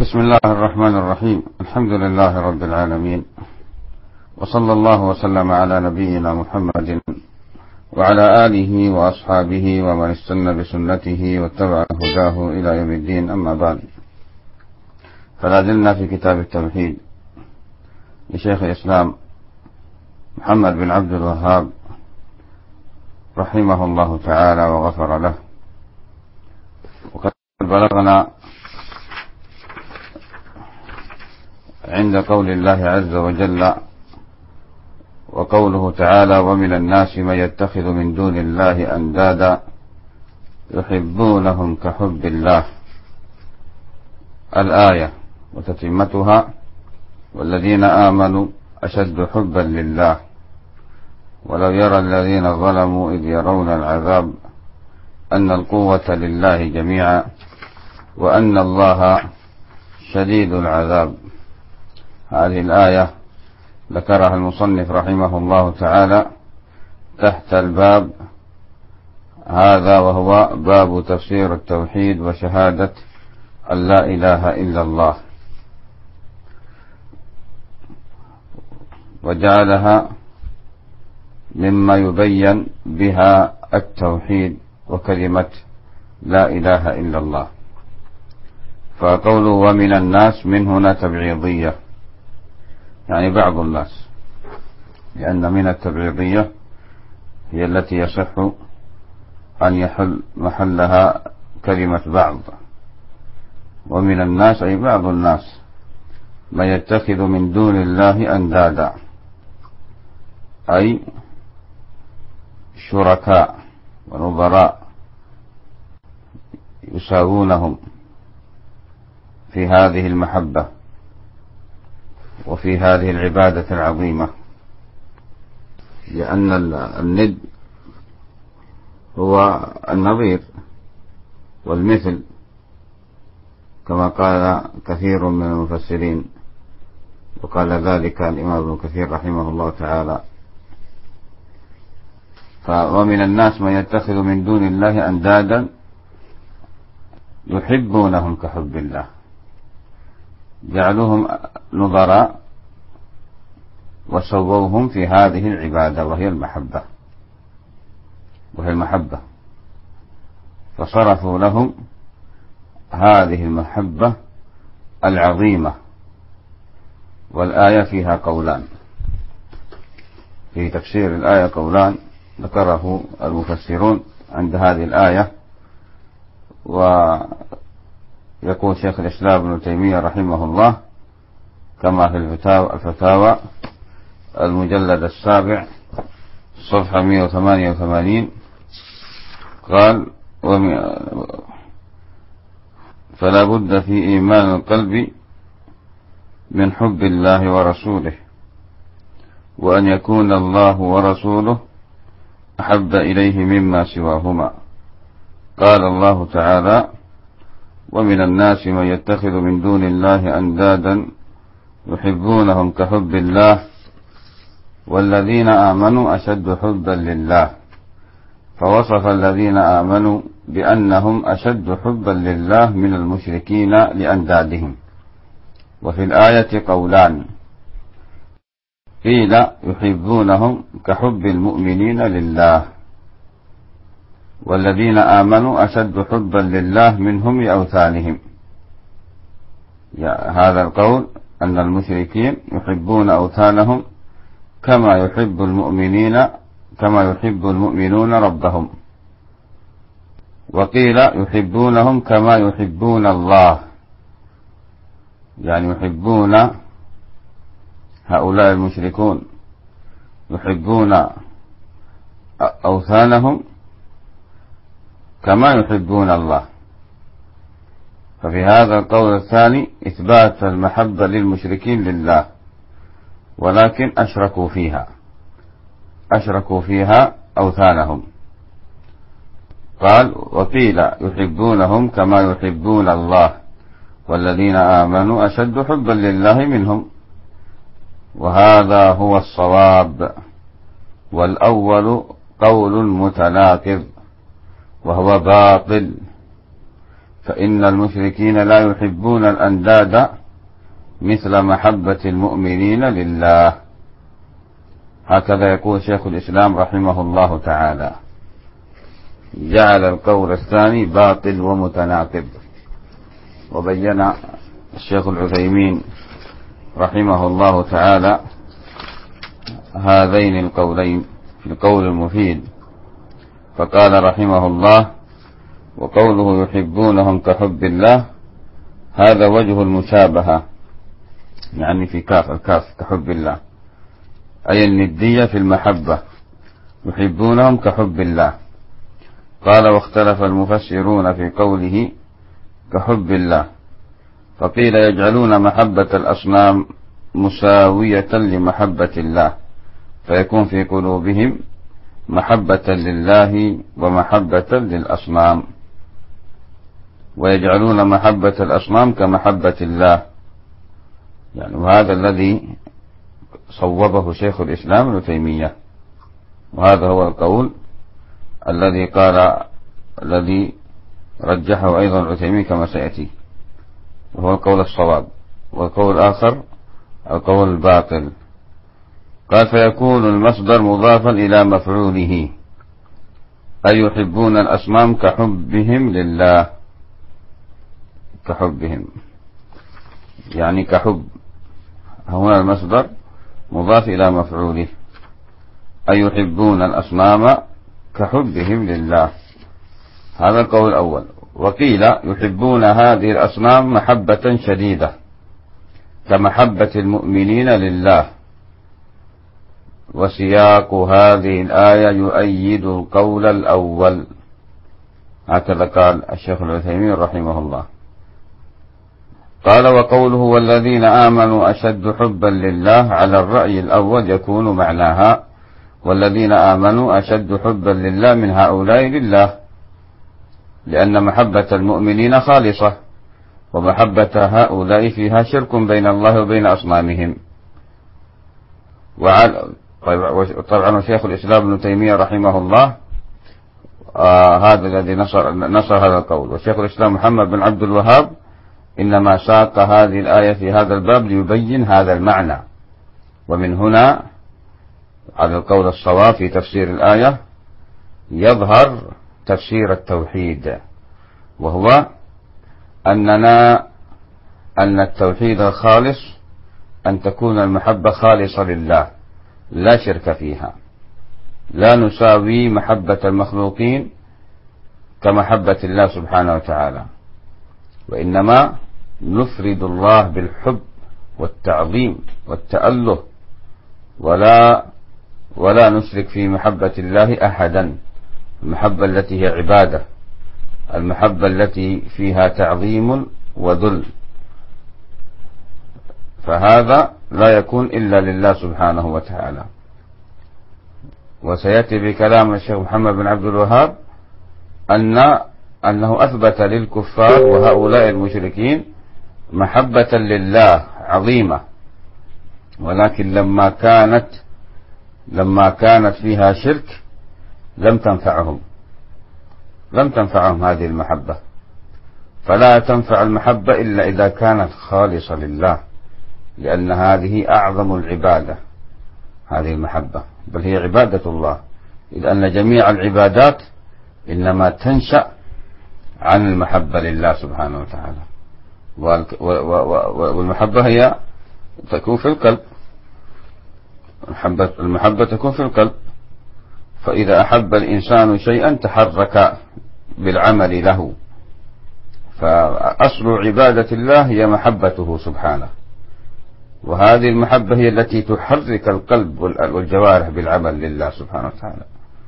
بسم الله الرحمن الرحيم. الحمد لله رب العالمين، وصلى الله وسلم على نبينا محمد وعلى آله وأصحابه ومن استنى بسنته واتبع هداه إلى يوم الدين. أما بعد، فلا زلنا في كتاب التوحيد لشيخ الإسلام محمد بن عبد الوهاب رحمه الله تعالى وغفر له. وقد بلغنا عند قول الله عز وجل وقوله تعالى: ومن الناس من يتخذ من دون الله أندادا يحبونهم كحب الله، الآية وتتمتها: والذين آمنوا أشد حبا لله ولو يرى الذين ظلموا إذ يرون العذاب أن القوة لله جميعا وأن الله شديد العذاب. هذه الآية ذكرها المصنف رحمه الله تعالى تحت الباب هذا، وهو باب تفسير التوحيد وشهادة أن لا إله إلا الله، وجعلها مما يبين بها التوحيد وكلمة لا إله إلا الله. فقوله ومن الناس من هنا تبعيضية، يعني بعض الناس، لأن من التبعيضية هي التي يصح أن يحل محلها كلمة بعض. ومن الناس أي بعض الناس من يتخذ من دون الله أندادا، أي شركاء ونظراء يساوونهم في هذه المحبة وفي هذه العبادة العظيمة، لأن الند هو النظير والمثل، كما قال كثير من المفسرين، وقال ذلك الإمام ابن كثير رحمه الله تعالى. ومن الناس من يتخذ من دون الله أندادا يحبونهم كحب الله، جعلوهم نظراء وسووهم في هذه العبادة وهي المحبة، فصرفوا لهم هذه المحبة العظيمة. والآية فيها قولان، في تفسير الآية قولان ذكره المفسرون عند هذه الآية. ويقول شيخ الإسلام ابن تيمية رحمه الله كما في الفتاوى المجلد 7 صفحة 188 قال: فلا بد في إيمان القلب من حب الله ورسوله، وأن يكون الله ورسوله أحب إليه مما سواهما. قال الله تعالى: ومن الناس من يتخذ من دون الله أندادا يحبونهم كحب الله والذين آمنوا أشد حبا لله، فوصف الذين آمنوا بأنهم أشد حبا لله من المشركين لأندادهم. وفي الآية قولان: قيل يحبونهم كحب المؤمنين لله، والذين آمنوا أشد حبا لله منهم لأوثانهم. هذا القول أن المشركين يحبون أوثانهم كما يحب المؤمنون ربهم. وقيل يحبونهم كما يحبون الله، يعني يحبون هؤلاء المشركون يحبون أوثانهم كما يحبون الله. ففي هذا القول الثاني إثبات المحبة للمشركين لله، ولكن أشركوا فيها أوثانهم. قال: وقيل يحبونهم كما يحبون الله والذين آمنوا أشد حبا لله منهم، وهذا هو الصواب، والأول قول متناقض وهو باطل، فإن المشركين لا يحبون الأنداد مثل محبة المؤمنين لله. هكذا يقول شيخ الإسلام رحمه الله تعالى. جعل القول الثاني باطل ومتناقض. وبين الشيخ العثيمين رحمه الله تعالى هذين القولين في القول المفيد، فقال رحمه الله: وقوله يحبونهم كحب الله، هذا وجه المشابهة، يعني في الكاف كحب الله، أي الندية في المحبة، يحبونهم كحب الله. قال: واختلف المفسرون في قوله كحب الله، فقيل يجعلون محبة الأصنام مساوية لمحبة الله، فيكون في قلوبهم محبة لله ومحبة للأصنام، ويجعلون محبة الأصنام كمحبة الله. يعني وهذا الذي صوبه شيخ الإسلام ابن تيمية، وهذا هو القول الذي رجحه أيضا ابن تيمية كما سيأتي، وهو القول الصواب. والقول الآخر القول الباطل. قال: فيكون المصدر مضافا إلى مفعوله، أي يحبون الأصنام كحبهم لله، كحبهم يعني كحب. هنا المصدر مضاف إلى مفعوله، أي يحبون الأصنام كحبهم لله. هذا القول الأول. وقيل يحبون هذه الأصنام محبة شديدة كمحبة المؤمنين لله. وسياق هذه الآية يؤيد القول الأول. هكذا قال الشيخ العثيمين رحمه الله. قال: وقوله والذين آمنوا أشد حبا لله، على الرأي الأول يكون معناها والذين آمنوا أشد حبا لله من هؤلاء لله، لأن محبة المؤمنين خالصة، ومحبة هؤلاء فيها شرك بين الله وبين أصنامهم. طبعا شيخ الإسلام ابن تيمية رحمه الله هذا الذي نصر هذا القول. وشيخ الإسلام محمد بن عبد الوهاب إنما ساق هذه الآية في هذا الباب ليبين هذا المعنى. ومن هنا على القول الصواب في تفسير الآية يظهر تفسير التوحيد، وهو أن التوحيد الخالص أن تكون المحبة خالصة لله لا شرك فيها، لا نساوي محبة المخلوقين كمحبة الله سبحانه وتعالى، وإنما نفرد الله بالحب والتعظيم والتأله، ولا نشرك في محبة الله أحدا. المحبة التي هي عبادة، المحبة التي فيها تعظيم وذل، فهذا لا يكون إلا لله سبحانه وتعالى. وسيأتي بكلام الشيخ محمد بن عبد الوهاب أنه أثبت للكفار وهؤلاء المشركين محبة لله عظيمة، ولكن لما كانت فيها شرك لم تنفعهم هذه المحبة. فلا تنفع المحبة إلا إذا كانت خالصة لله، لأن هذه أعظم العبادة، هذه المحبة، بل هي عبادة الله، إذ أن جميع العبادات إنما تنشأ عن المحبة لله سبحانه وتعالى. والمحبة هي تكون في القلب، المحبة تكون في القلب. فإذا أحب الإنسان شيئا تحرك بالعمل له. فأصل عبادة الله هي محبته سبحانه، وهذه المحبة هي التي تحرك القلب والجوارح بالعمل لله سبحانه وتعالى.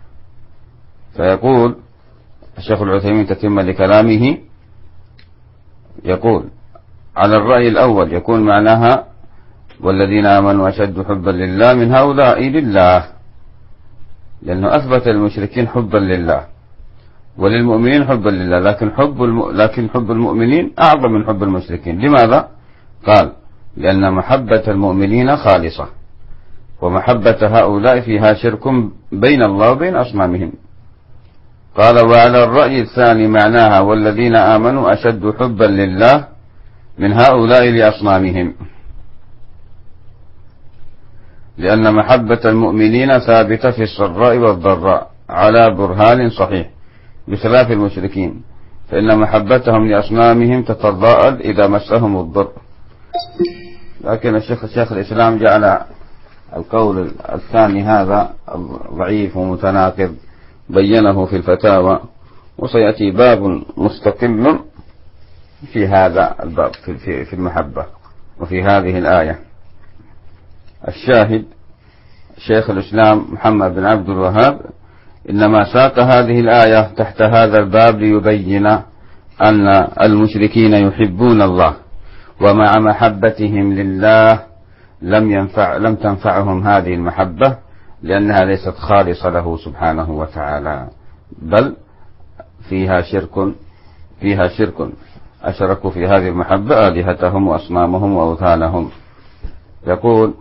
فيقول الشيخ العثيمين تتم لكلامه، يقول: على الرأي الأول يكون معناها والذين آمنوا أشد حبا لله من هؤلاء لله، لأنه أثبت المشركين حبا لله وللمؤمنين حبا لله، لكن حب المؤمنين أعظم من حب المشركين. لماذا؟ قال: لأن محبة المؤمنين خالصة، ومحبة هؤلاء فيها شرك بين الله وبين أصنامهم. قال: وعلى الرأي الثاني معناها: والذين آمنوا أشد حبا لله من هؤلاء لأصنامهم، لأن محبة المؤمنين ثابتة في السراء والضراء على برهان صحيح، بخلاف المشركين فإن محبتهم لأصنامهم تتضاءل إذا مسهم الضر. لكن الشيخ الإسلام جعل القول الثاني هذا ضعيف ومتناقض، بينه في الفتاوى، وسيأتي باب مستقل في هذا الباب في المحبة وفي هذه الآية. الشاهد شيخ الإسلام محمد بن عبد الوهاب إنما ساق هذه الآية تحت هذا الباب ليبين أن المشركين يحبون الله، ومع محبتهم لله لم تنفعهم هذه المحبة، لأنها ليست خالصة له سبحانه وتعالى، بل فيها شرك أشركوا في هذه المحبة آلهتهم وأصنامهم وأوثانهم. يقول: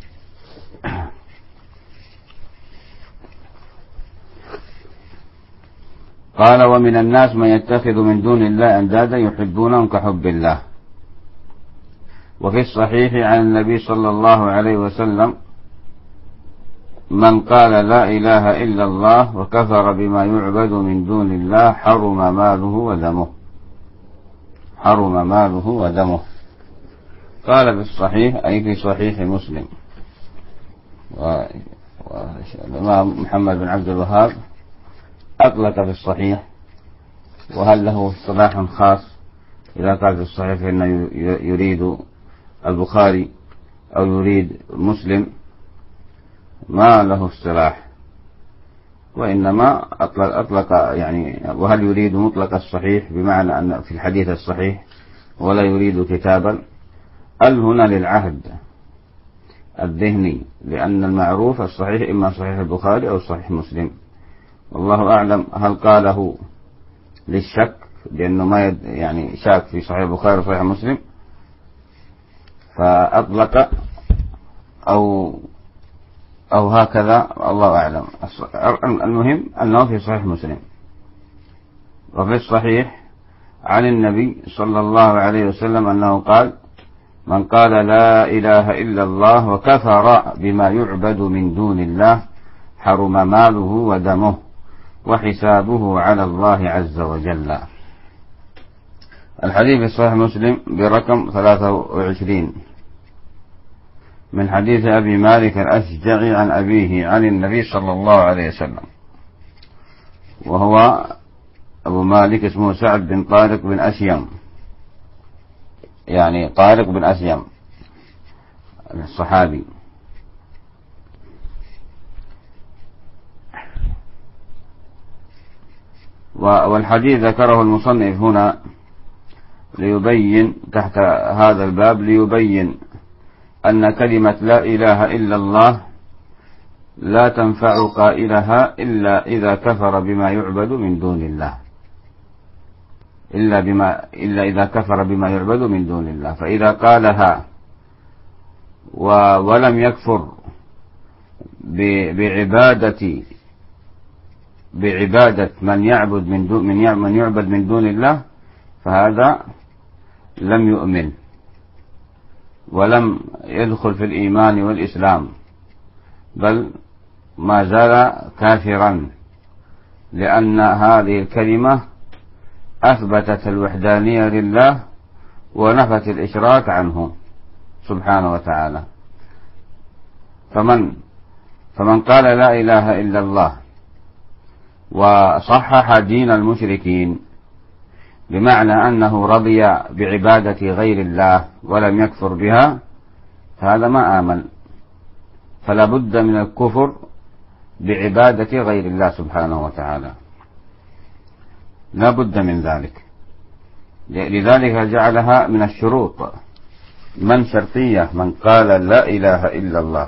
قال: ومن الناس من يتخذ من دون الله أندادا يحبونهم كحب الله. وفي الصحيح عن النبي صلى الله عليه وسلم: من قال لا إله إلا الله وكفر بما يعبد من دون الله حرم ماله ودمه. قال في الصحيح أي في صحيح مسلم. والإمام محمد بن عبد الوهاب أطلق في الصحيح، وهل له اصطلاح خاص؟ إذا قال في الصحيح فإنه يريد البخاري أو يريد مسلم، ما له اصطلاح، وإنما أطلق يعني، وهل يريد مطلق الصحيح بمعنى أن في الحديث الصحيح ولا يريد كتابا، هنا للعهد الذهني، لأن المعروف الصحيح إما صحيح البخاري أو صحيح مسلم، والله أعلم هل قاله للشك لأنه ما يعني شاك في صحيح البخاري وصحيح مسلم فأطلق أو هكذا، الله أعلم. المهم أنه في صحيح مسلم. وفي الصحيح عن النبي صلى الله عليه وسلم أنه قال: من قال لا إله إلا الله وكفر بما يعبد من دون الله حرم ماله ودمه وحسابه على الله عز وجل. الحديث في صحيح مسلم برقم 23 من حديث أبي مالك الأشجعي عن أبيه عن النبي صلى الله عليه وسلم، وهو أبو مالك اسمه سعد بن طارق بن أشيم، يعني طارق بن أشيم الصحابي. والحديث ذكره المصنف هنا ليبين تحت هذا الباب، ليبين أن كلمة لا إله إلا الله لا تنفع قائلها إلا إذا كفر بما يعبد من دون الله، إلا إذا كفر بما يعبد من دون الله. فإذا قالها ولم يكفر بعبادة من يعبد من دون الله، فهذا لم يؤمن ولم يدخل في الإيمان والإسلام، بل ما زال كافرا، لأن هذه الكلمة أثبتت الوحدانية لله ونفت الإشراك عنه سبحانه وتعالى. فمن قال لا إله إلا الله وصحح دين المشركين، بمعنى أنه رضي بعبادة غير الله ولم يكفر بها، فهذا ما آمن، فلا بد من الكفر بعبادة غير الله سبحانه وتعالى، لا بد من ذلك. لذلك جعلها من الشروط، من شرطية، من قال لا إله إلا الله.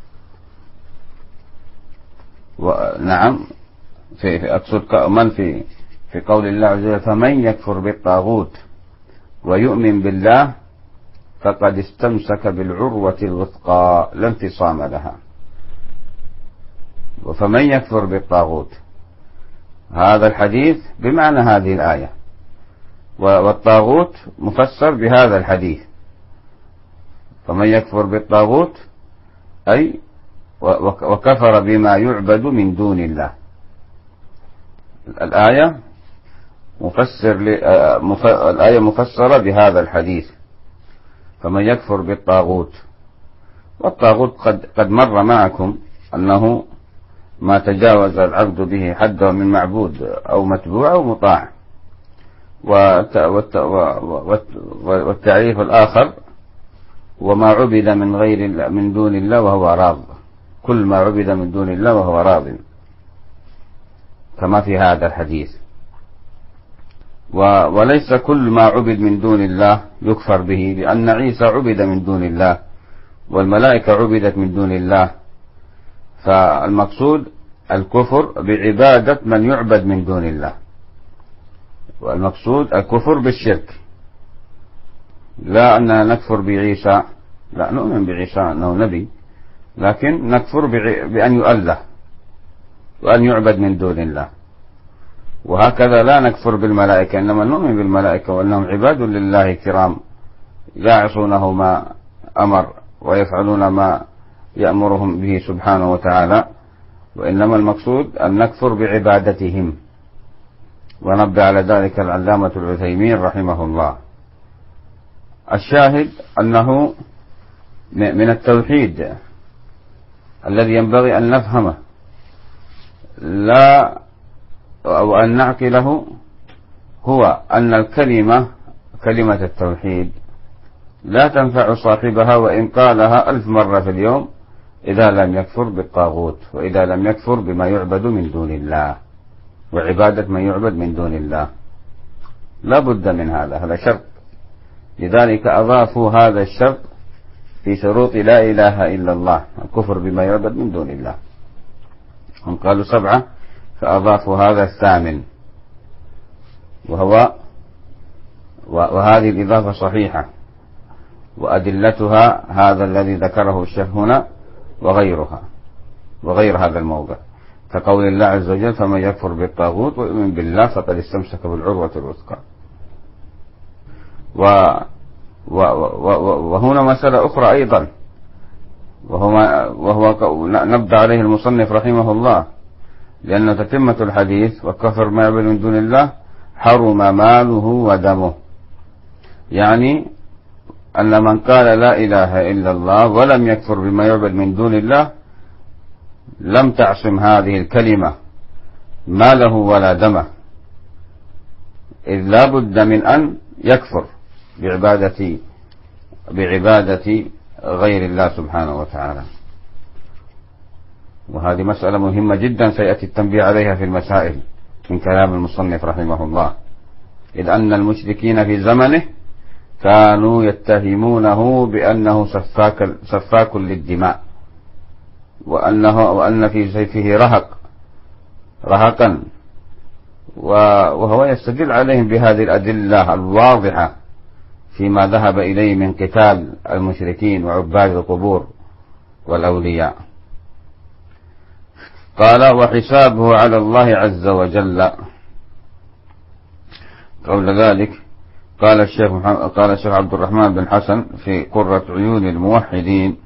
نعم، أقصد من في قول الله عز وجل: فمن يكفر بالطاغوت ويؤمن بالله فقد استمسك بالعروة الوثقى لا انفصام لها. وفمن يكفر بالطاغوت، هذا الحديث بمعنى هذه الآية، والطاغوت مفسر بهذا الحديث. فمن يكفر بالطاغوت أي وكفر بما يعبد من دون الله. الآية الآية مفسرة بهذا الحديث، فمن يكفر بالطاغوت. والطاغوت قد مر معكم أنه ما تجاوز العبد به حده من معبود أو متبوع أو مطاع. والتعريف الآخر وما عبد من دون الله وهو راض، كل ما عبد من دون الله وهو راض، كما في هذا الحديث. وليس كل ما عبد من دون الله يكفر به، لأن عيسى عبد من دون الله والملائكة عبدت من دون الله. فالمقصود الكفر بعبادة من يعبد من دون الله، والمقصود الكفر بالشرك، لا أننا نكفر بعيسى، لا نؤمن بعيسى أنه نبي، لكن نكفر بأن يؤله وأن يعبد من دون الله. وهكذا لا نكفر بالملائكة، إنما نؤمن بالملائكة وأنهم عباد لله كرام لا يعصونه ما أمر ويفعلون ما يأمرهم به سبحانه وتعالى، وإنما المقصود أن نكفر بعبادتهم. ونبه على ذلك العلامة العثيمين رحمه الله. الشاهد أنه من التوحيد الذي ينبغي أن نفهمه لا أو أن نعقله، هو أن كلمة التوحيد لا تنفع صاحبها وإن قالها 1000 مرة في اليوم إذا لم يكفر بالطاغوت، وإذا لم يكفر بما يعبد من دون الله وعبادة من يعبد من دون الله. لا بد من هذا شرط. لذلك أضافوا هذا الشرط في شروط لا إله إلا الله، الكفر بما يعبد من دون الله. هم قالوا 7 فأضافوا هذا الثامن، وهذه الإضافة صحيحة، وأدلتها هذا الذي ذكره الشيخ هنا وغير هذا الموضع، كقول الله عز وجل فمن يكفر بالطاغوت ويؤمن بالله فقد استمسك بالعروة الوثقى. وهنا مسألة أخرى أيضا، وهو نبدأ عليه المصنف رحمه الله، لأن تتمة الحديث وكفر ما يعبد من دون الله حرم ماله ودمه. يعني أن من قال لا إله إلا الله ولم يكفر بما يعبد من دون الله لم تعصم هذه الكلمة ماله ولا دمه، إذ لا بد من أن يكفر بعبادة غير الله سبحانه وتعالى. وهذه مسألة مهمة جدا سيأتي التنبيه عليها في المسائل من كلام المصنف رحمه الله، إذ أن المشركين في زمنه كانوا يتهمونه بأنه سفاك للدماء، وأن في سيفه رهقا، وهو يستدل عليهم بهذه الأدلة الواضحة فيما ذهب إليه من قتال المشركين وعباد القبور والأولياء. قال وحسابه على الله عز وجل. قبل ذلك قال الشيخ عبد الرحمن بن حسن في قرة عيون الموحدين،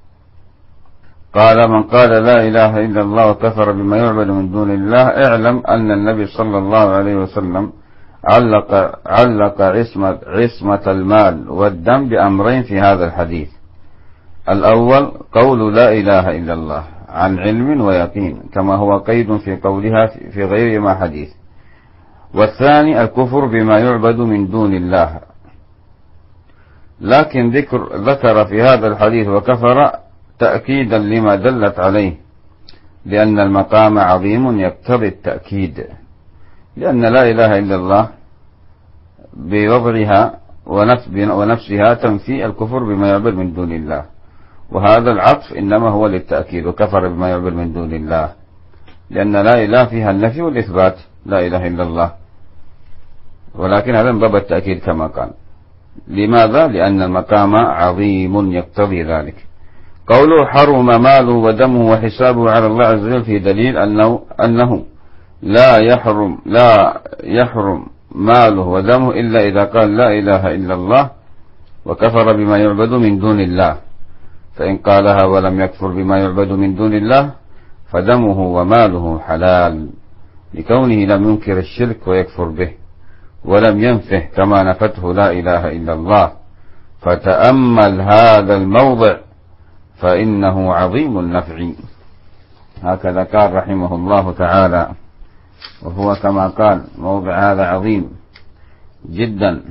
قال من قال لا إله إلا الله وكفر بما يعبد من دون الله اعلم أن النبي صلى الله عليه وسلم علق عصمة المال والدم بأمرين في هذا الحديث. الأول قول لا إله إلا الله عن علم ويقين، كما هو قيد في قولها في غير ما حديث. والثاني الكفر بما يعبد من دون الله. لكن ذكر في هذا الحديث وكفر تأكيدا لما دلت عليه، لأن المقام عظيم يقتضي التأكيد، لأن لا إله إلا الله بوضعها ونفسها تنفي الكفر بما يعبد من دون الله، وهذا العطف إنما هو للتأكيد، وكفر بما يعبد من دون الله، لأن لا إله فيها النفي والإثبات، لا إله إلا الله، ولكن هذا من باب التأكيد كما قال. لماذا؟ لأن المقام عظيم يقتضي ذلك. قوله حرم ماله ودمه وحسابه على الله عز وجل في دليل أنه لا يحرم ماله ودمه إلا إذا قال لا إله إلا الله وكفر بما يعبد من دون الله، فإن قالها ولم يكفر بما يعبد من دون الله فدمه وماله حلال، لكونه لم ينكر الشرك ويكفر به، ولم ينفه كما نفته لا إله إلا الله. فتأمل هذا الموضع فإنه عظيم النفع. هكذا قال رحمه الله تعالى، وهو كما قال موضع هذا عظيم جدا.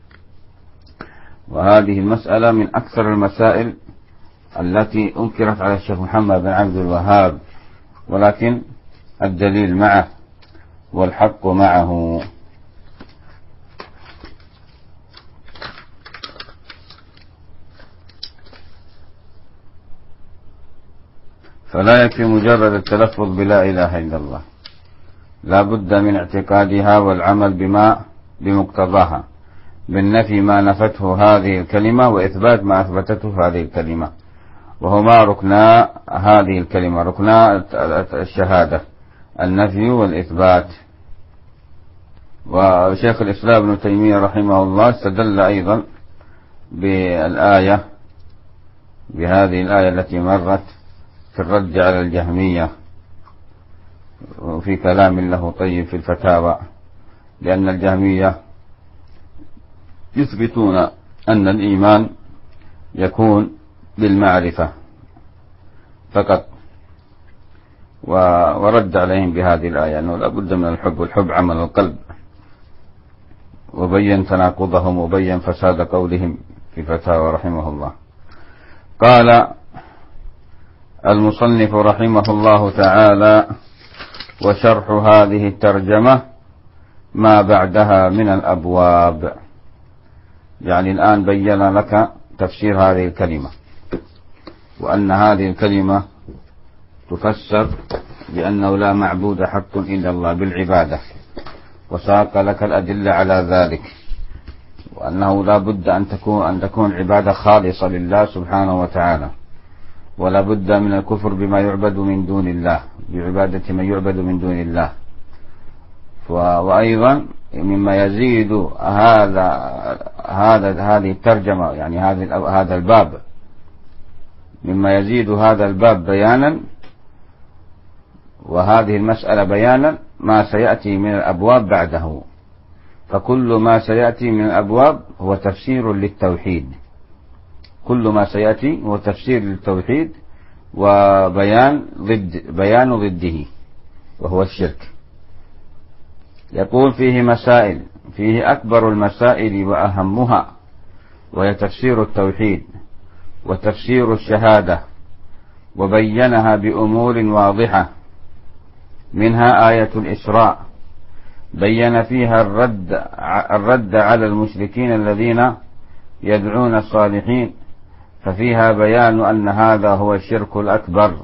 وهذه المسألة من أكثر المسائل التي أنكرت على الشيخ محمد بن عبد الوهاب، ولكن الدليل معه والحق معه. فلا يكفي مجرد التلفظ بلا إله إلا الله، لا بد من اعتقادها والعمل بمقتضاها، بالنفي ما نفته هذه الكلمة وإثبات ما أثبتته هذه الكلمة، وهما ركنا هذه الكلمة، ركنا الشهادة، النفي والإثبات. وشيخ الإسلام ابن تيمية رحمه الله استدل أيضا بالآية، بهذه الآية التي مرت في الرد على الجهمية، وفي كلام له طيب في الفتاوى، لأن الجهمية يثبتون أن الإيمان يكون بالمعرفة فقط، ورد عليهم بهذه الآية أنه لا بد من الحب، والحب عمل القلب، وبين تناقضهم وبين فساد قولهم في فتاوى رحمه الله. قال المصنف رحمه الله تعالى: وشرح هذه الترجمة ما بعدها من الأبواب. يعني الآن بين لك تفسير هذه الكلمة، وأن هذه الكلمة تفسر بأنه لا معبود حق إلا الله بالعبادة، وساق لك الأدلة على ذلك، وأنه لا بد أن تكون عبادة خالصة لله سبحانه وتعالى، ولا بد من الكفر بما يعبد من دون الله، بعبادة من يعبد من دون الله. وأيضا مما يزيد هذه الترجمة، يعني هذا الباب، مما يزيد هذا الباب بيانا وهذه المسألة بيانا ما سيأتي من الأبواب بعده. فكل ما سيأتي من الأبواب هو تفسير للتوحيد، كل ما سيأتي هو تفسير للتوحيد وبيان ضده وهو الشرك. يقول فيه مسائل، فيه أكبر المسائل وأهمها، وهي تفسير التوحيد وتفسير الشهادة، وبينها بأمور واضحة، منها آية الإسراء بين فيها الرد على المشركين الذين يدعون الصالحين، ففيها بيان أن هذا هو الشرك الأكبر،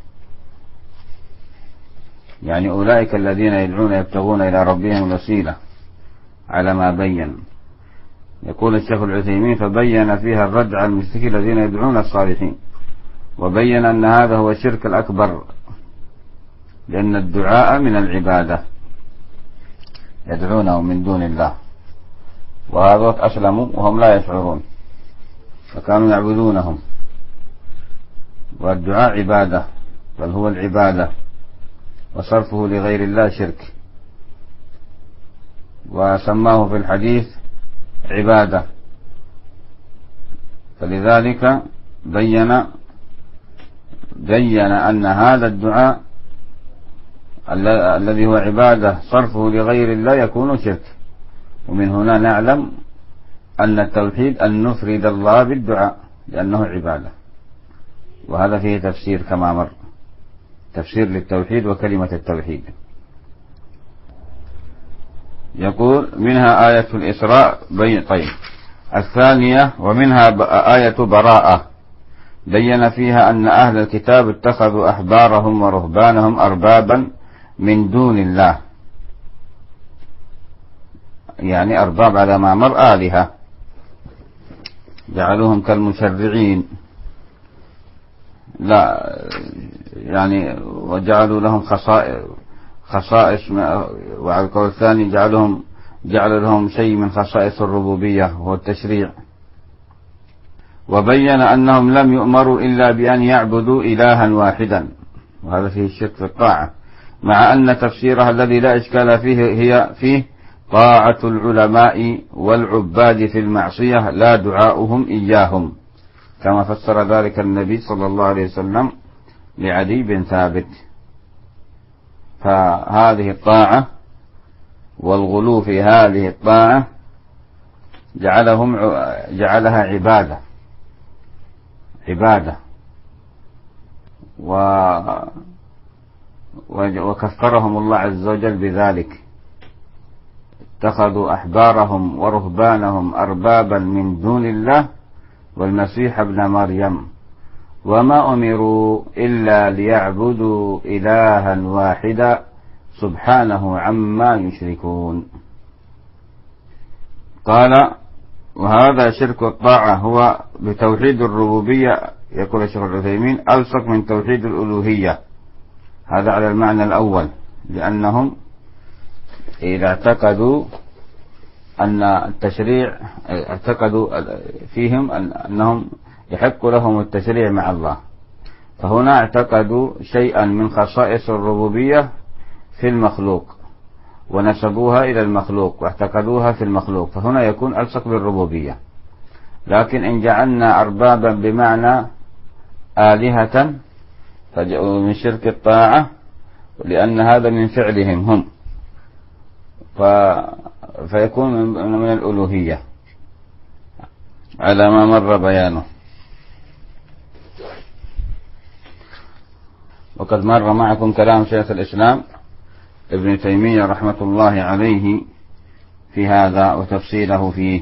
يعني أولئك الذين يدعون يبتغون إلى ربهم الوسيلة على ما بين. يقول الشيخ العثيمين: فبين فيها الرد على المشركين الذين يدعون الصالحين، وبين أن هذا هو الشرك الأكبر، لأن الدعاء من العبادة، يدعونه من دون الله، وهذا أسلموا وهم لا يشعرون، فكانوا يعبدونهم، والدعاء عبادة، بل هو العبادة، وصرفه لغير الله شرك، وسماه في الحديث عبادة. فلذلك بين أن هذا الدعاء الذي هو عبادة صرفه لغير الله يكون شرك. ومن هنا نعلم أن التوحيد أن نفرد الله بالدعاء لأنه عبادة، وهذا فيه تفسير كما مر، تفسير للتوحيد وكلمة التوحيد. يقول منها آية الإسراء طيب. الثانية ومنها آية براءة بين فيها أن أهل الكتاب اتخذوا أحبارهم ورهبانهم أربابا من دون الله، يعني أرباب على ما مر آلهة، جعلوهم كالمشرعين، لا يعني وجعلوا لهم خصائص، وعلى القول الثاني جعل لهم شيء من خصائص الربوبية وهو التشريع. وبين أنهم لم يؤمروا إلا بأن يعبدوا إلها واحدا، وهذا فيه الشرك في الطاعة، مع أن تفسيرها الذي لا إشكال فيه طاعة العلماء والعباد في المعصية لا دعاؤهم إياهم، كما فسر ذلك النبي صلى الله عليه وسلم لعدي بن ثابت. فهذه الطاعة والغلو في هذه الطاعة جعلها عبادة وكفرهم الله عز وجل بذلك. اتخذوا أحبارهم ورهبانهم أربابا من دون الله والمسيح ابن مريم وما أمروا إلا ليعبدوا إلها واحدا سبحانه عما يشركون. قال: وهذا شرك الطاعة هو بتوحيد الربوبية، يقول الشيخ العثيمين، ألصق من توحيد الألوهية. هذا على المعنى الأول، لأنهم إذا اعتقدوا أن التشريع، اعتقدوا فيهم أنهم يحق لهم التشريع مع الله، فهنا اعتقدوا شيئا من خصائص الربوبية في المخلوق ونسبوها إلى المخلوق واعتقدوها في المخلوق، فهنا يكون ألصق بالربوبية. لكن إن جعلنا أربابا بمعنى آلهة فجاءوا من شرك الطاعة، لأن هذا من فعلهم هم، فيكون من الألوهية على ما مر بيانه. وقد مر معكم كلام شيخ الإسلام ابن تيمية رحمة الله عليه في هذا وتفصيله فيه،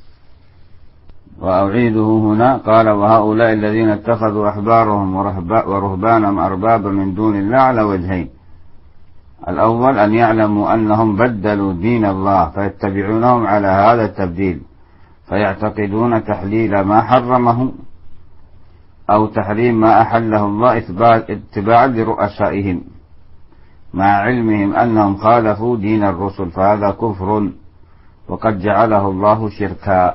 وأعيده هنا. قال: وهؤلاء الذين اتخذوا أحبارهم ورهبانهم أربابا من دون الله على وجهين: الأول أن يعلموا أنهم بدلوا دين الله فيتبعونهم على هذا التبديل، فيعتقدون تحليل ما حرمه أو تحريم ما أحله الله اتباعا لرؤسائهم مع علمهم أنهم خالفوا دين الرسل، فهذا كفر وقد جعله الله شركا.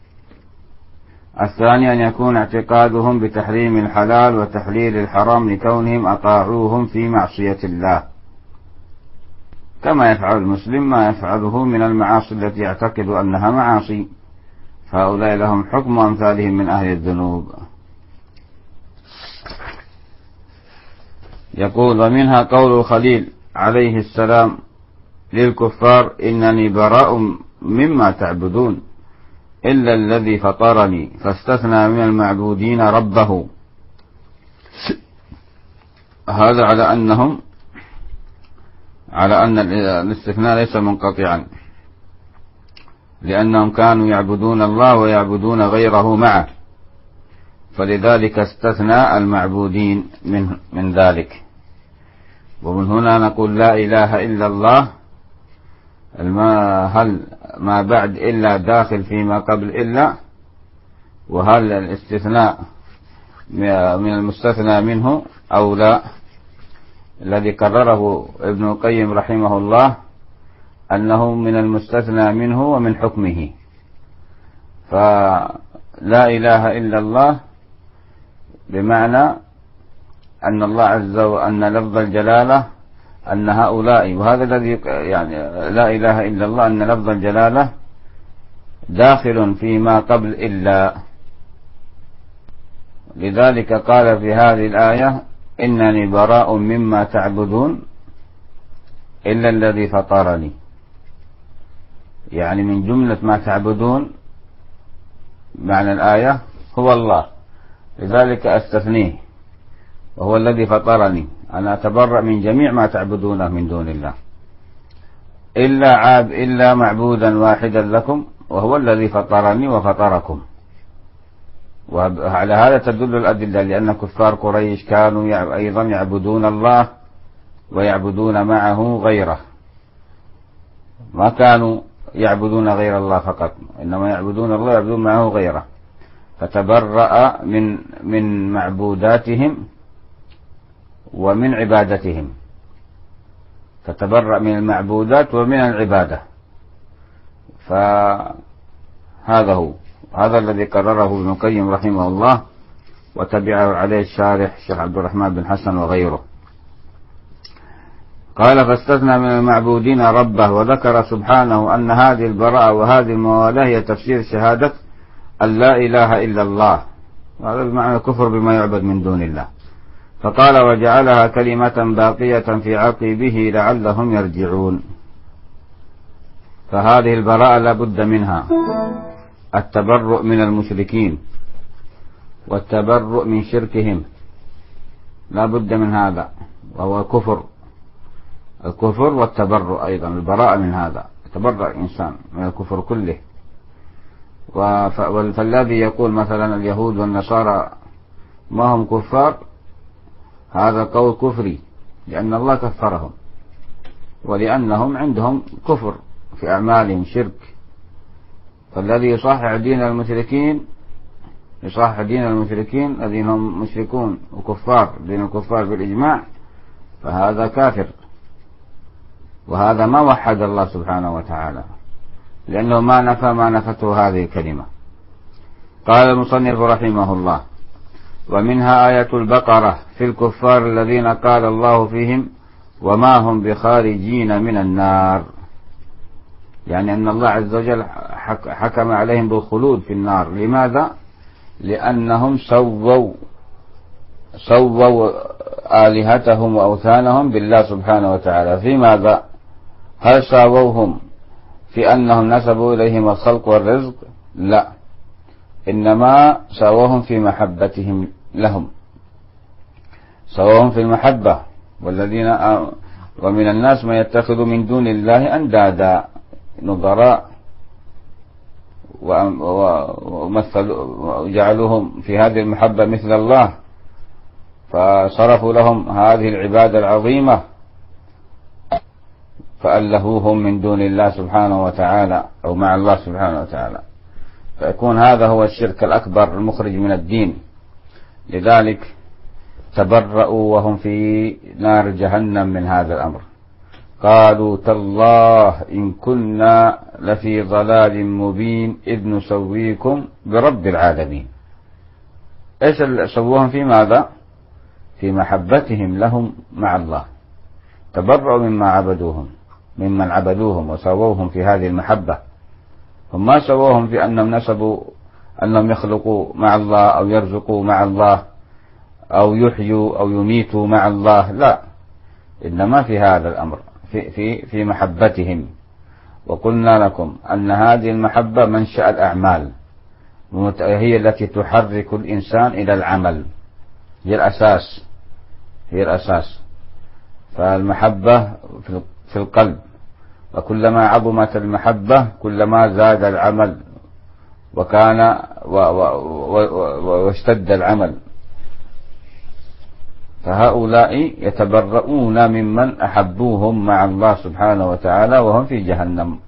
الثاني أن يكون اعتقادهم بتحريم الحلال وتحليل الحرام لكونهم أطاعوهم في معصية الله، كما يفعل المسلم ما يفعله من المعاصي التي يعتقد أنها معاصي، فهؤلاء لهم حكم أمثالهم من أهل الذنوب. يقول: ومنها قول الخليل عليه السلام للكفار: إنني براء مما تعبدون إلا الذي فطرني، فاستثنى من المعبودين ربه. هذا على أن الاستثناء ليس منقطعا، لأنهم كانوا يعبدون الله ويعبدون غيره معه، فلذلك استثنى المعبودين من ذلك. ومن هنا نقول: لا إله إلا الله، هل ما بعد إلا داخل فيما قبل إلا، وهل الاستثناء من المستثنى منه أو لا؟ الذي قرره ابن القيم رحمه الله أنه من المستثنى منه ومن حكمه. فلا إله إلا الله بمعنى أن الله عز وجل، أن لفظ الجلالة، أن هؤلاء، وهذا الذي يعني لا إله إلا الله، أن لفظ الجلالة داخل فيما قبل إلا. لذلك قال في هذه الآية: إنني براء مما تعبدون إلا الذي فطرني، يعني من جملة ما تعبدون معنى الآية هو الله، لذلك أستثنيه، وهو الذي فطرني، أنا أتبرأ من جميع ما تعبدونه من دون الله إلا معبودا واحدا لكم وهو الذي فطرني وفطركم. وعلى هذا تدل الأدلة، لأن كفار قريش كانوا أيضا يعبدون الله ويعبدون معه غيره، ما كانوا يعبدون غير الله فقط، إنما يعبدون الله ويعبدون معه غيره، فتبرأ من معبوداتهم ومن عبادتهم. تتبرأ من المعبودات ومن العبادة. فهذا هو، هذا الذي قرره ابن القيم رحمه الله، وتبعه عليه الشارح الشيخ عبد الرحمن بن حسن وغيره. قال: فاستثنى من المعبودين ربه، وذكر سبحانه أن هذه البراءة وهذه الموالاة هي تفسير شهادة أن لا إله إلا الله، وهذا بمعنى الكفر بما يعبد من دون الله. فقال: وجعلها كلمة باقية في عقبه لعلهم يرجعون. فهذه البراءة لا بد منها، التبرؤ من المشركين والتبرؤ من شركهم، لا بد من هذا، وهو الكفر والتبرؤ أيضا، البراءة من هذا، يتبرأ الإنسان من الكفر كله. فالذي يقول مثلا اليهود والنصارى ما هم كفار، هذا قول كفري، لأن الله كفرهم، ولأنهم عندهم كفر في أعمالهم، شرك. فالذي يصحح دين المشركين الذين هم مشركون وكفار، دين الكفار بالإجماع، فهذا كافر، وهذا ما وحد الله سبحانه وتعالى، لأنه ما نفى ما نفته هذه الكلمة. قال المصنف رحمه الله: ومنها آية البقرة في الكفار الذين قال الله فيهم وما هم بخارجين من النار، يعني أن الله عز وجل حكم عليهم بالخلود في النار. لماذا؟ لأنهم سووا آلهتهم وأوثانهم بالله سبحانه وتعالى. في ماذا؟ هل ساووهم في أنهم نسبوا إليهم الخلق والرزق؟ لا، إنما ساووهم في محبتهم لهم، ساووهم في المحبة. ومن الناس من يتخذ من دون الله أندادا نظراء، وجعلوهم في هذه المحبة مثل الله، فصرفوا لهم هذه العبادة العظيمة، فألهوهم من دون الله سبحانه وتعالى أو مع الله سبحانه وتعالى، فيكون هذا هو الشرك الأكبر المخرج من الدين. لذلك تبرؤوا وهم في نار جهنم من هذا الأمر. قالوا تالله إن كنا لفي ضلال مبين إذ نسويكم برب العالمين. إيش سووهم في ماذا؟ في محبتهم لهم مع الله، تبرؤوا ممن عبدوهم وسووهم في هذه المحبة. هم ما سووهم في أنهم نسبوا أنهم يخلقوا مع الله أو يرزقوا مع الله أو يحيوا أو يميتوا مع الله، لا، إنما في هذا الأمر في محبتهم. وقلنا لكم أن هذه المحبة منشأ الأعمال، هي التي تحرك الإنسان إلى العمل، هي الأساس. فالمحبة في القلب، وكلما عظمت المحبة كلما زاد العمل واشتد العمل. فهؤلاء يتبرؤون ممن أحبوهم مع الله سبحانه وتعالى وهم في جهنم.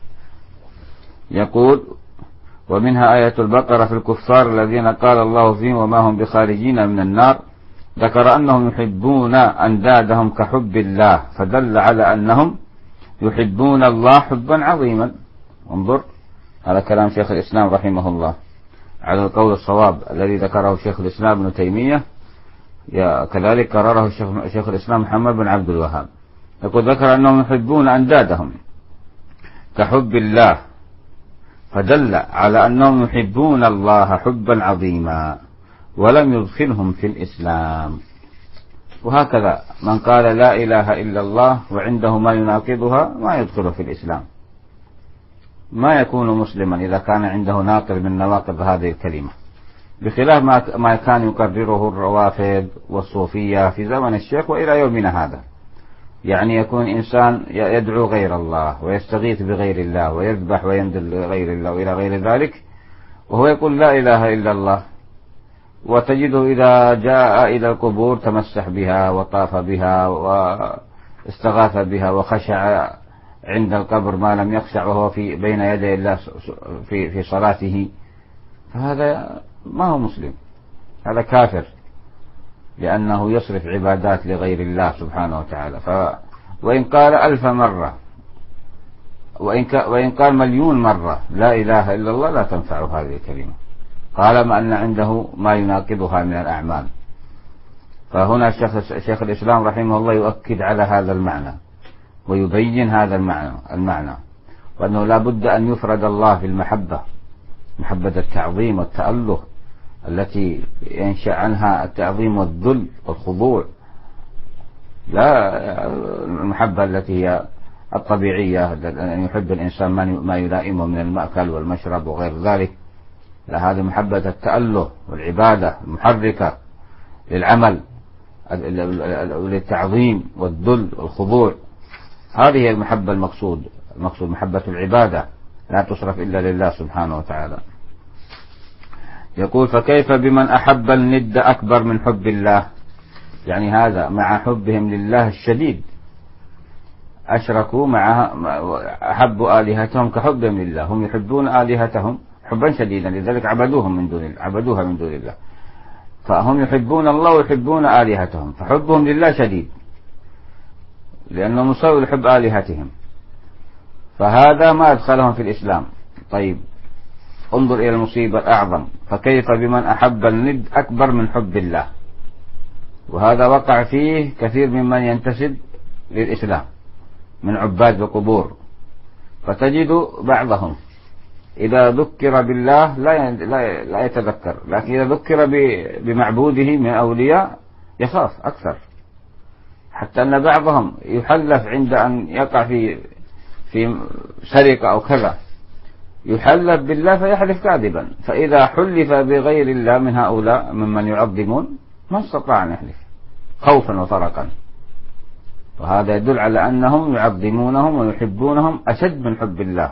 يقول: ومنها آية البقرة في الكفار الذين قال الله فيهم وما هم بخارجين من النار. ذكر أنهم يحبون أندادهم كحب الله، فدل على أنهم يحبون الله حبا عظيما. انظر، هذا كلام شيخ الإسلام رحمه الله على القول الصواب الذي ذكره شيخ الإسلام ابن تيمية، كذلك قرره شيخ الإسلام محمد بن عبد الوهاب. يقول: ذكر أنهم يحبون أندادهم كحب الله، فدل على أنهم يحبون الله حبا عظيما ولم يدخلهم في الإسلام. وهكذا من قال لا إله إلا الله وعنده ما يناقضها ما يدخله في الإسلام، ما يكون مسلما إذا كان عنده ناقض من نواقض هذه الكلمة، بخلاف ما كان يقرره الروافض والصوفية في زمن الشيخ وإلى يومنا هذا. يعني يكون إنسان يدعو غير الله ويستغيث بغير الله ويذبح وينذر لغير الله وإلى غير ذلك، وهو يقول لا إله إلا الله، وتجده إذا جاء إلى القبور تمسح بها وطاف بها واستغاث بها وخشع عند القبر ما لم يخشع وهو بين يدي الله في صلاته. فهذا ما هو مسلم، هذا كافر، لأنه يصرف عبادات لغير الله سبحانه وتعالى. وإن قال 1000 مرة، وإن قال 1,000,000 مرة لا إله إلا الله لا تنفع هذه الكلمة طالما أن عنده ما يناقضها من الأعمال. فهنا شيخ الإسلام رحمه الله يؤكد على هذا المعنى ويبين هذا المعنى، وأنه لا بد أن يفرد الله بالمحبة، محبة التعظيم والتأله التي ينشأ عنها التعظيم والذل والخضوع، لا المحبة التي هي الطبيعية أن يحب الإنسان ما يلائمه من المأكل والمشرب وغير ذلك. لا، هذه محبة التأله والعبادة المحركة للعمل للتعظيم والذل والخضوع. هذه هي المحبة المقصود محبة العبادة لا تصرف إلا لله سبحانه وتعالى. يقول: فكيف بمن أحب الند أكبر من حب الله؟ يعني هذا مع حبهم لله الشديد أشركوا معها، أحبوا آلهتهم كحبهم لله، هم يحبون آلهتهم حبا شديدا، لذلك عبدوها من دون الله. فهم يحبون الله ويحبون آلهتهم، فحبهم لله شديد لأنه مساوي لحب آلهتهم، فهذا ما أدخلهم في الإسلام. طيب انظر إلى المصيبة الأعظم: فكيف بمن أحب الند أكبر من حب الله؟ وهذا وقع فيه كثير ممن ينتسب للإسلام من عباد القبور، فتجد بعضهم إذا ذكر بالله لا يتذكر، لكن إذا ذكر بمعبوده من أولياء يخاف أكثر، حتى أن بعضهم يحلف عند أن يقع في سرقة أو كذا يحلف بالله فيحلف كاذبا، فإذا حلف بغير الله من هؤلاء ممن يعظمون ما استطاع أن يحلف خوفا وطرقا، وهذا يدل على أنهم يعظمونهم ويحبونهم أشد من حب الله.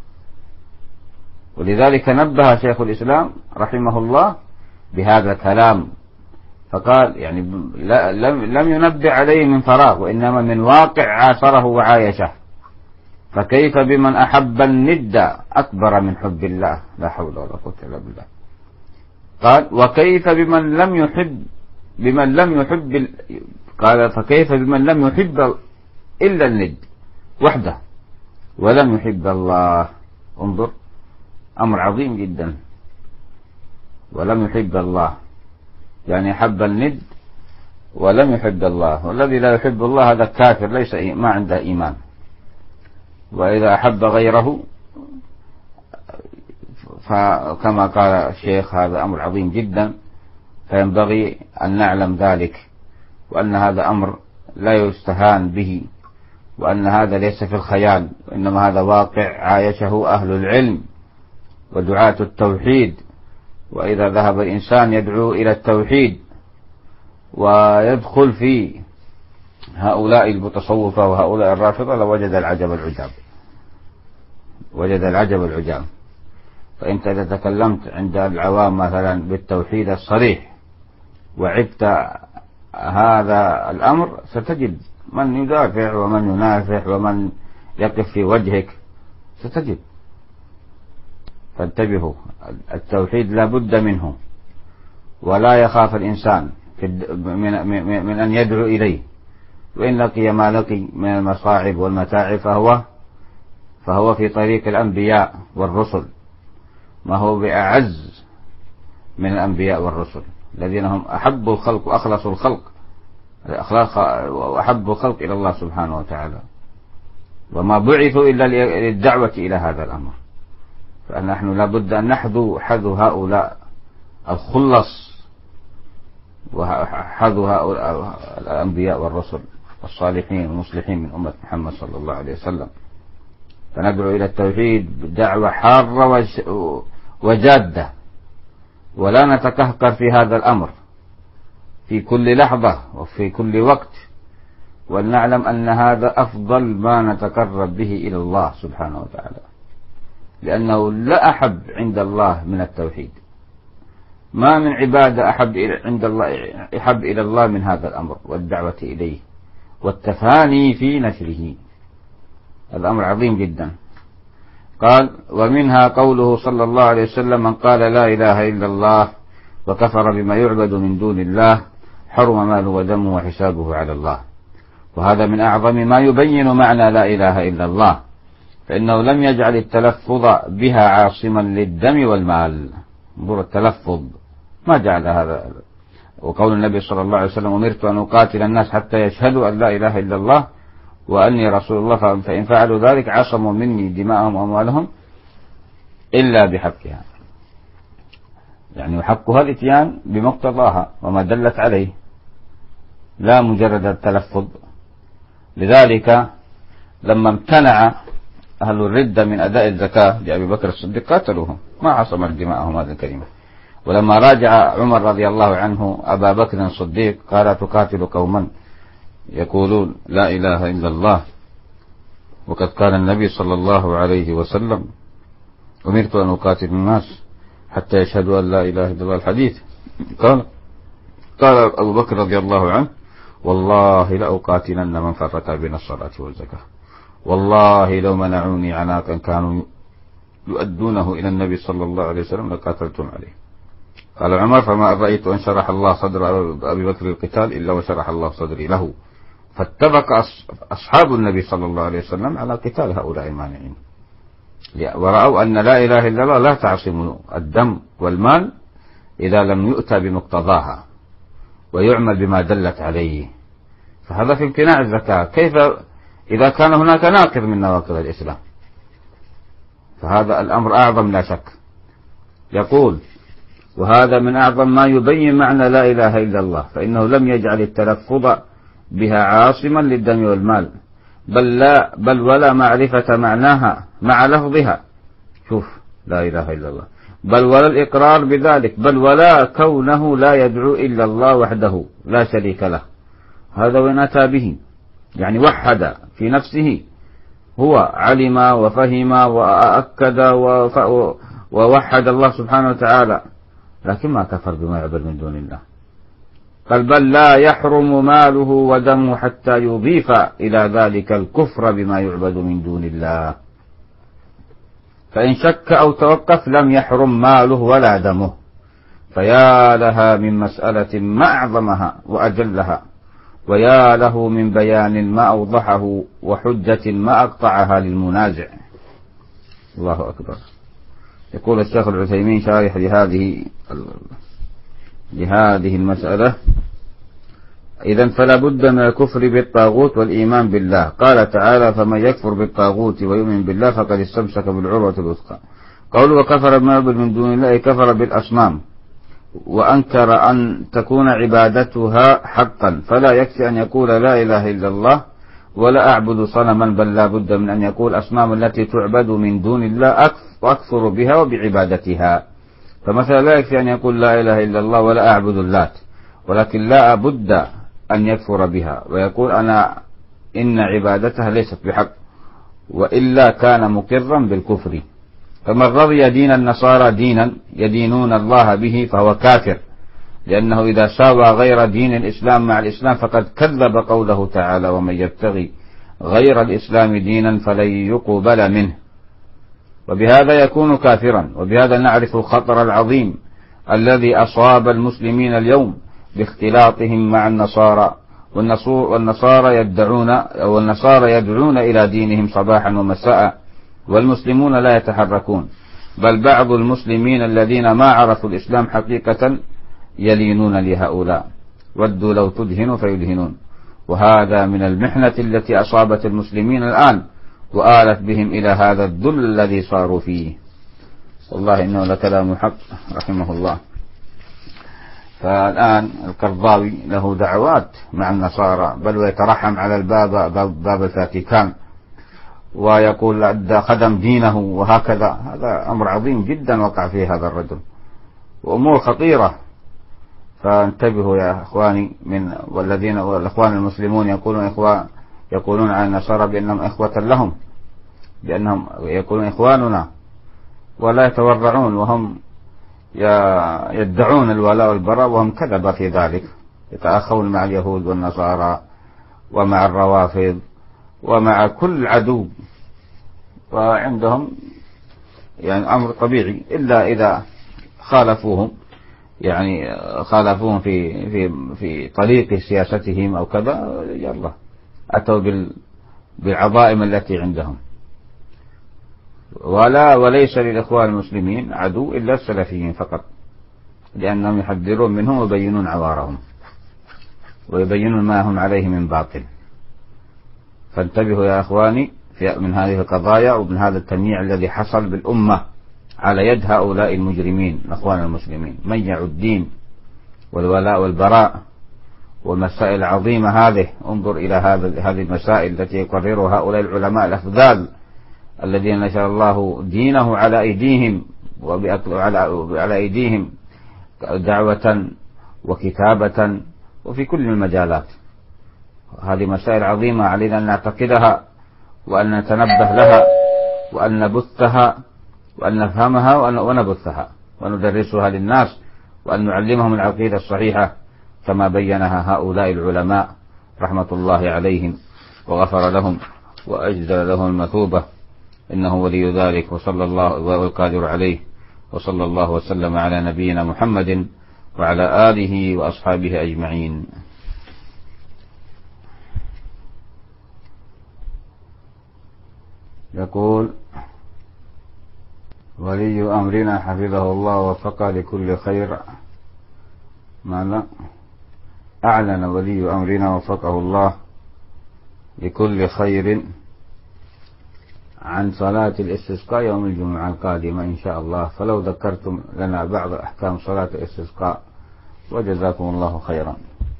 ولذلك نبه شيخ الإسلام رحمه الله بهذا الكلام، فقال يعني لم ينبه عليه من فراغ، وإنما من واقع عاصره وعايشه. فكيف بمن أحب الند أكبر من حب الله؟ لا حول ولا قوة إلا بالله. قال: وكيف بمن لم يحب قال: فكيف بمن لم يحب إلا الند وحده ولم يحب الله؟ انظر، أمر عظيم جدا. ولم يحب الله يعني حب الند ولم يحب الله، والذي لا يحب الله هذا كافر، ليس ما عنده إيمان. وإذا أحب غيره فكما قال الشيخ هذا أمر عظيم جدا، فينبغي أن نعلم ذلك، وأن هذا أمر لا يستهان به، وأن هذا ليس في الخيال، وإنما هذا واقع عايشه أهل العلم ودعاة التوحيد. وإذا ذهب الإنسان يدعو إلى التوحيد ويدخل في هؤلاء المتصوفة وهؤلاء الرافضة لوجد العجب العجاب. فأنت إذا تكلمت عند العوام مثلا بالتوحيد الصريح وعبت هذا الأمر ستجد من يدافع ومن ينافح ومن يقف في وجهك، ستجد. فانتبهوا، التوحيد لا بد منه، ولا يخاف الإنسان من أن يدعو إليه، وإن لقي ما لقي من المصاعب والمتاعب فهو في طريق الأنبياء والرسل، ما هو بأعز من الأنبياء والرسل الذين هم أحب الخلق وأخلص الخلق وأحب الخلق إلى الله سبحانه وتعالى، وما بعثوا إلا للدعوة إلى هذا الأمر. فنحن لابد أن نحذو هؤلاء الخلص وحذو هؤلاء الأنبياء والرسل والصالحين والمصلحين من أمة محمد صلى الله عليه وسلم، فندعو إلى التوحيد بدعوة حارة وجادة، ولا نتكهكر في هذا الأمر في كل لحظة وفي كل وقت، ولنعلم أن هذا أفضل ما نتقرب به إلى الله سبحانه وتعالى، لأنه لا أحب عند الله من التوحيد. ما من عبادة أحب إلى الله من هذا الأمر والدعوة إليه والتفاني في نشره. الأمر عظيم جدا. قال: ومنها قوله صلى الله عليه وسلم: من قال لا إله إلا الله وكفر بما يعبد من دون الله حرم ماله ودمه وحسابه على الله. وهذا من أعظم ما يبين معنى لا إله إلا الله، فإنه لم يجعل التلفظ بها عاصما للدم والمال. انظر التلفظ ما جعل هذا. وقول النبي صلى الله عليه وسلم: أمرت أن أقاتل الناس حتى يشهدوا أن لا إله إلا الله وأني رسول الله، فإن فعلوا ذلك عصموا مني دماءهم وأموالهم إلا بحقها. يعني حقها الإتيان بمقتضاها وما دلت عليه، لا مجرد التلفظ. لذلك لما امتنع أهل الردة من أداء الزكاة لأبي بكر الصديق قاتلوهم، ما عصمت دماءهم هذه الكلمة. ولما راجع عمر رضي الله عنه أبا بكر الصديق قال: تقاتل قوما يقولون لا إله إلا الله وقد قال النبي صلى الله عليه وسلم: أمرت أن أقاتل الناس حتى يشهدوا أن لا إله إلا الله. الحديث قال أبو بكر رضي الله عنه: والله لأقاتلن من فرق بين الصلاة والزكاة، والله لو منعوني عناقا كانوا يؤدونه إلى النبي صلى الله عليه وسلم لقاتلتم عليه. قال عمر: فما رأيت أن شرح الله صدر أبي بكر القتال إلا وشرح الله صدري له. فاتفق أصحاب النبي صلى الله عليه وسلم على قتال هؤلاء المانعين، ورأوا أن لا إله إلا الله لا تعصم الدم والمال إذا لم يؤتى بمقتضاها ويعمل بما دلت عليه. فهذا في امتناع الزكاة. كيف إذا كان هناك ناقض من نواقض الإسلام؟ فهذا الأمر أعظم لا شك. يقول: وهذا من أعظم ما يبين معنى لا إله إلا الله، فإنه لم يجعل التلفظ بها عاصما للدم والمال، بل ولا معرفة معناها مع لفظها. شوف، لا إله إلا الله، بل ولا الإقرار بذلك، بل ولا كونه لا يدعو إلا الله وحده لا شريك له. هذا وإن أتى به، يعني وحد في نفسه، هو علم وفهم وأكد ووحد الله سبحانه وتعالى، لكن ما كفر بما يعبد من دون الله. بل لا يحرم ماله ودمه حتى يضيف إلى ذلك الكفر بما يعبد من دون الله. فإن شك أو توقف لم يحرم ماله ولا دمه. فيا لها من مسألة ما أعظمها وأجلها، ويا له من بيان ما أوضحه وحجة ما أقطعها للمنازع. الله أكبر. يقول الشيخ العثيمين شارح لهذه المسألة: إذن فلا بد من الكفر بالطاغوت والإيمان بالله. قال تعالى: فمن يكفر بالطاغوت ويؤمن بالله فقد استمسك بالعروة الوثقى. قوله وكفر بما يعبد من دون الله كفر بالأصنام، وأنكر أن تكون عبادتها حقا، فلا يكفي أن يقول لا إله إلا الله ولا أعبد صنما، بل لا بد من أن يقول أصنام التي تعبد من دون الله وأكفر بها وبعبادتها. فمثلا لا يكفي أن يقول لا إله إلا الله ولا أعبد اللات، ولكن لا بد أن يكفر بها ويقول إن عبادتها ليست بحق، وإلا كان مقرا بالكفر. فمن رضي دين النصارى دينا يدينون الله به فهو كافر، لأنه إذا ساوى غير دين الإسلام مع الإسلام فقد كذب قوله تعالى: ومن يبتغي غير الإسلام دينا فلن يقبل منه. وبهذا يكون كافرا. وبهذا نعرف الخطر العظيم الذي أصاب المسلمين اليوم باختلاطهم مع النصارى، والنصارى يدعون إلى دينهم صباحا ومساء، والمسلمون لا يتحركون، بل بعض المسلمين الذين ما عرفوا الإسلام حقيقة يلينون لهؤلاء، ودوا لو تدهنوا فيدهنون. وهذا من المحنة التي أصابت المسلمين الآن وآلت بهم إلى هذا الذل الذي صاروا فيه. والله إنه لكلام حق رحمه الله. فالآن القرضاوي له دعوات مع النصارى، بل ويترحم على باب الفاتيكان ويقول أدى خدم دينه وهكذا. هذا أمر عظيم جدا وقع فيه هذا الرجل، وأمور خطيرة. فانتبهوا يا إخواني. والإخوان المسلمون يقولون عن النصارى بأنهم إخوة لهم، بأنهم يقولون إخواننا، ولا يتورعون، وهم يدعون الولاء والبراء وهم كذب في ذلك. يتأخون مع اليهود والنصارى ومع الروافض ومع كل عدو، وعندهم يعني أمر طبيعي، إلا إذا خالفوهم في طريق سياستهم أو كذا، يلا أتوا بالعظائم التي عندهم. وليس للإخوان المسلمين عدو إلا السلفيين فقط، لأنهم يحذرون منهم ويبينون عوارهم ويبينون ما هم عليه من باطل. فانتبهوا يا أخواني من هذه القضايا ومن هذا التمييع الذي حصل بالأمة على يد هؤلاء المجرمين الأخوان المسلمين. ميعوا الدين والولاء والبراء والمسائل العظيمة هذه. انظر إلى هذه المسائل التي يقررها هؤلاء العلماء الأفذاذ الذين نشر الله دينه على أيديهم على أيديهم دعوة وكتابة وفي كل المجالات. هذه مسائل عظيمة علينا أن نعتقدها وأن نتنبه لها وأن نبثها وأن نفهمها ونبثها وندرسها للناس وأن نعلمهم العقيدة الصحيحة كما بينها هؤلاء العلماء رحمة الله عليهم وغفر لهم وأجزل لهم المثوبة، إنه ولي ذلك وصلى الله والقادر عليه. وصلى الله وسلم على نبينا محمد وعلى آله وأصحابه أجمعين. يقول: ولي أمرنا حفظه الله ووفقه لكل خير. ماذا؟ أعلن ولي أمرنا وفقه الله لكل خير عن صلاة الاستسقاء يوم الجمعة القادمة إن شاء الله، فلو ذكرتم لنا بعض أحكام صلاة الاستسقاء وجزاكم الله خيرا.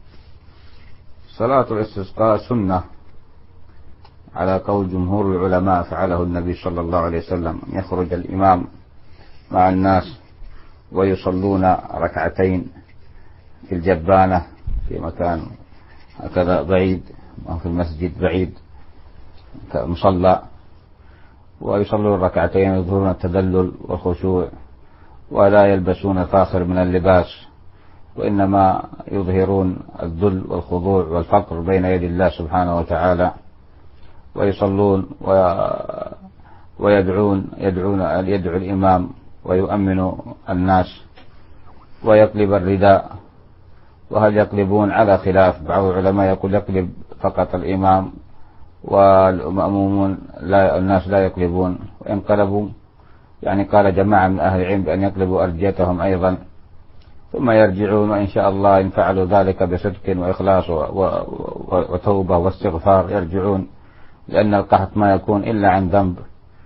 صلاة الاستسقاء سنة على قول جمهور العلماء، فعله النبي صلى الله عليه وسلم، يخرج الإمام مع الناس ويصلون ركعتين في الجبانة في مكان هكذا بعيد أو في المسجد بعيد مصلى، ويصلون ركعتين ويظهرون التذلل والخشوع ولا يلبسون فاخر من اللباس، وإنما يظهرون الذل والخضوع والفقر بين يدي الله سبحانه وتعالى، ويصلون يدعو الإمام ويؤمن الناس ويقلب الرداء. وهل يقلبون؟ على خلاف، بعض العلماء يقول يقلب فقط الإمام والمأمومون الناس لا يقلبون، وإن قلبوا يعني قال جماعة من أهل العلم بأن يقلبوا أرجيتهم أيضا ثم يرجعون، وإن شاء الله إن فعلوا ذلك بصدق وإخلاص وتوبة واستغفار يرجعون، لأن القحط ما يكون إلا عن ذنب،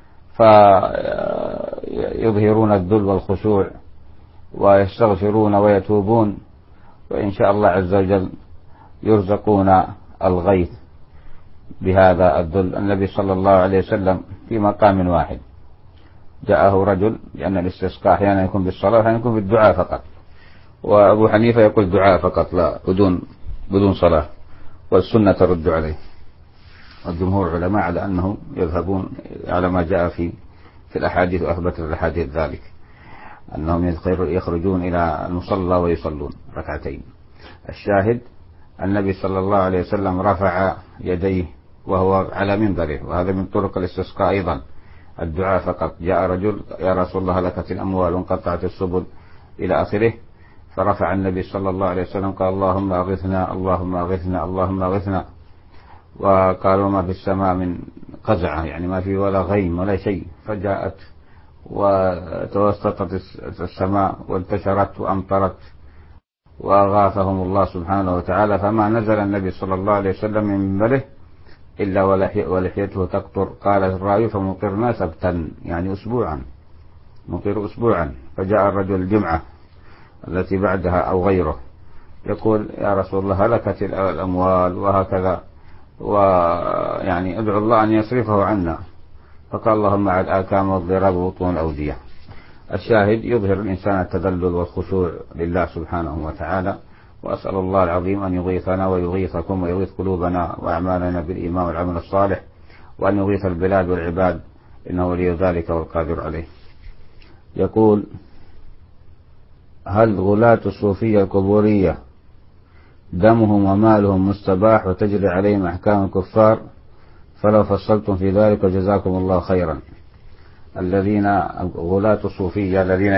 فيظهرون الذل والخشوع ويستغفرون ويتوبون، وإن شاء الله عز وجل يرزقون الغيث بهذا الذل. النبي صلى الله عليه وسلم في مقام واحد جاءه رجل، لأن الاستسقاء أحيانا يكون بالصلاة وأحيانا يكون بالدعاء فقط، وأبو حنيفة يقول دعاء فقط لا بدون صلاة، والسنة ترد عليه. والجمهور علماء على أنهم يذهبون على ما جاء في الأحاديث، وأثبت الأحاديث ذلك أنهم يخرجون إلى المصلى ويصلون ركعتين. الشاهد النبي صلى الله عليه وسلم رفع يديه وهو على منبره، وهذا من طرق الاستسقاء أيضا الدعاء فقط. جاء رجل: يا رسول الله هلكت الأموال وانقطعت السبل إلى آخره، فرفع النبي صلى الله عليه وسلم قال: اللهم أغثنا اللهم أغثنا اللهم أغثنا. وقال: وما في السماء من قزعة، يعني ما في ولا غيم ولا شيء، فجاءت وتوسطت السماء وانتشرت وأمطرت وأغاثهم الله سبحانه وتعالى، فما نزل النبي صلى الله عليه وسلم من منبره إلا ولحيته تقطر. قال الراوي: فمطرنا سبتا، يعني أسبوعا، مطر أسبوعا. فجاء الرجل الجمعة التي بعدها أو غيره يقول: يا رسول الله هلكت الأموال وهكذا، ويعني ادعو الله أن يصرفه عنا. فقال: اللهم عد آكام والضراب وبطون الأودية. الشاهد يظهر الإنسان التذلل والخشوع لله سبحانه وتعالى. وأسأل الله العظيم أن يغيثنا ويغيثكم ويغيث قلوبنا وأعمالنا بالإيمان والعمل الصالح، وأن يغيث البلاد والعباد، إنه ولي ذلك والقادر عليه. يقول: هل غلاة الصوفية القبورية دمهم ومالهم مستباح وتجري عليهم أحكام الكفار؟ فلو فصلتم في ذلك جزاكم الله خيرا. غلاة الصوفية الذين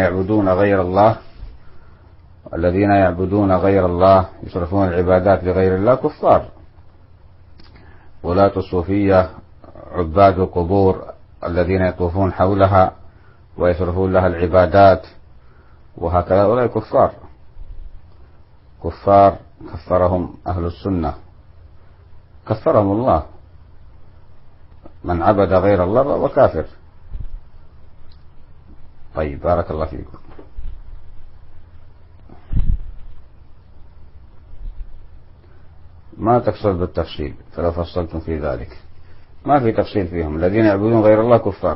يعبدون غير الله يصرفون العبادات لغير الله كفار، ولاة الصوفية عباد القبور الذين يطوفون حولها ويصرفون لها العبادات، وهكذا أولئك كفار كفرهم أهل السنة، كفرهم الله. من عبد غير الله فهو كافر. طيب، بارك الله فيكم. ما تقصد بالتفصيل، فلو فصلتم في ذلك ما في تفصيل فيهم. الذين يعبدون غير الله كفار.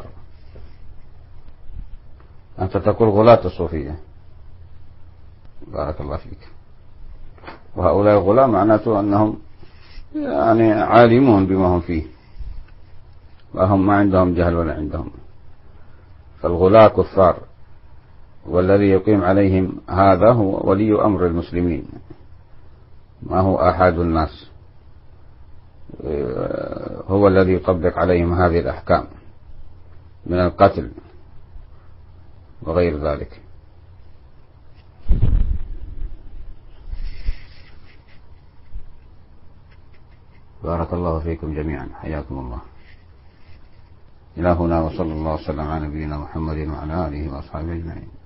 أنت تقول غلاة الصوفية. بارك الله فيك. وهؤلاء الغلاة معناته أنهم يعني عالمون بما هم فيه، وهم ما عندهم جهل ولا عندهم. فالغلاة كفار، والذي يقيم عليهم هذا هو ولي أمر المسلمين، ما هو أحد الناس، هو الذي يطبق عليهم هذه الأحكام من القتل وغير ذلك. بارك الله فيكم جميعا، حياكم الله. إلى هنا، وصلى الله وسلم على نبينا محمد وعلى آله وأصحابه أجمعين.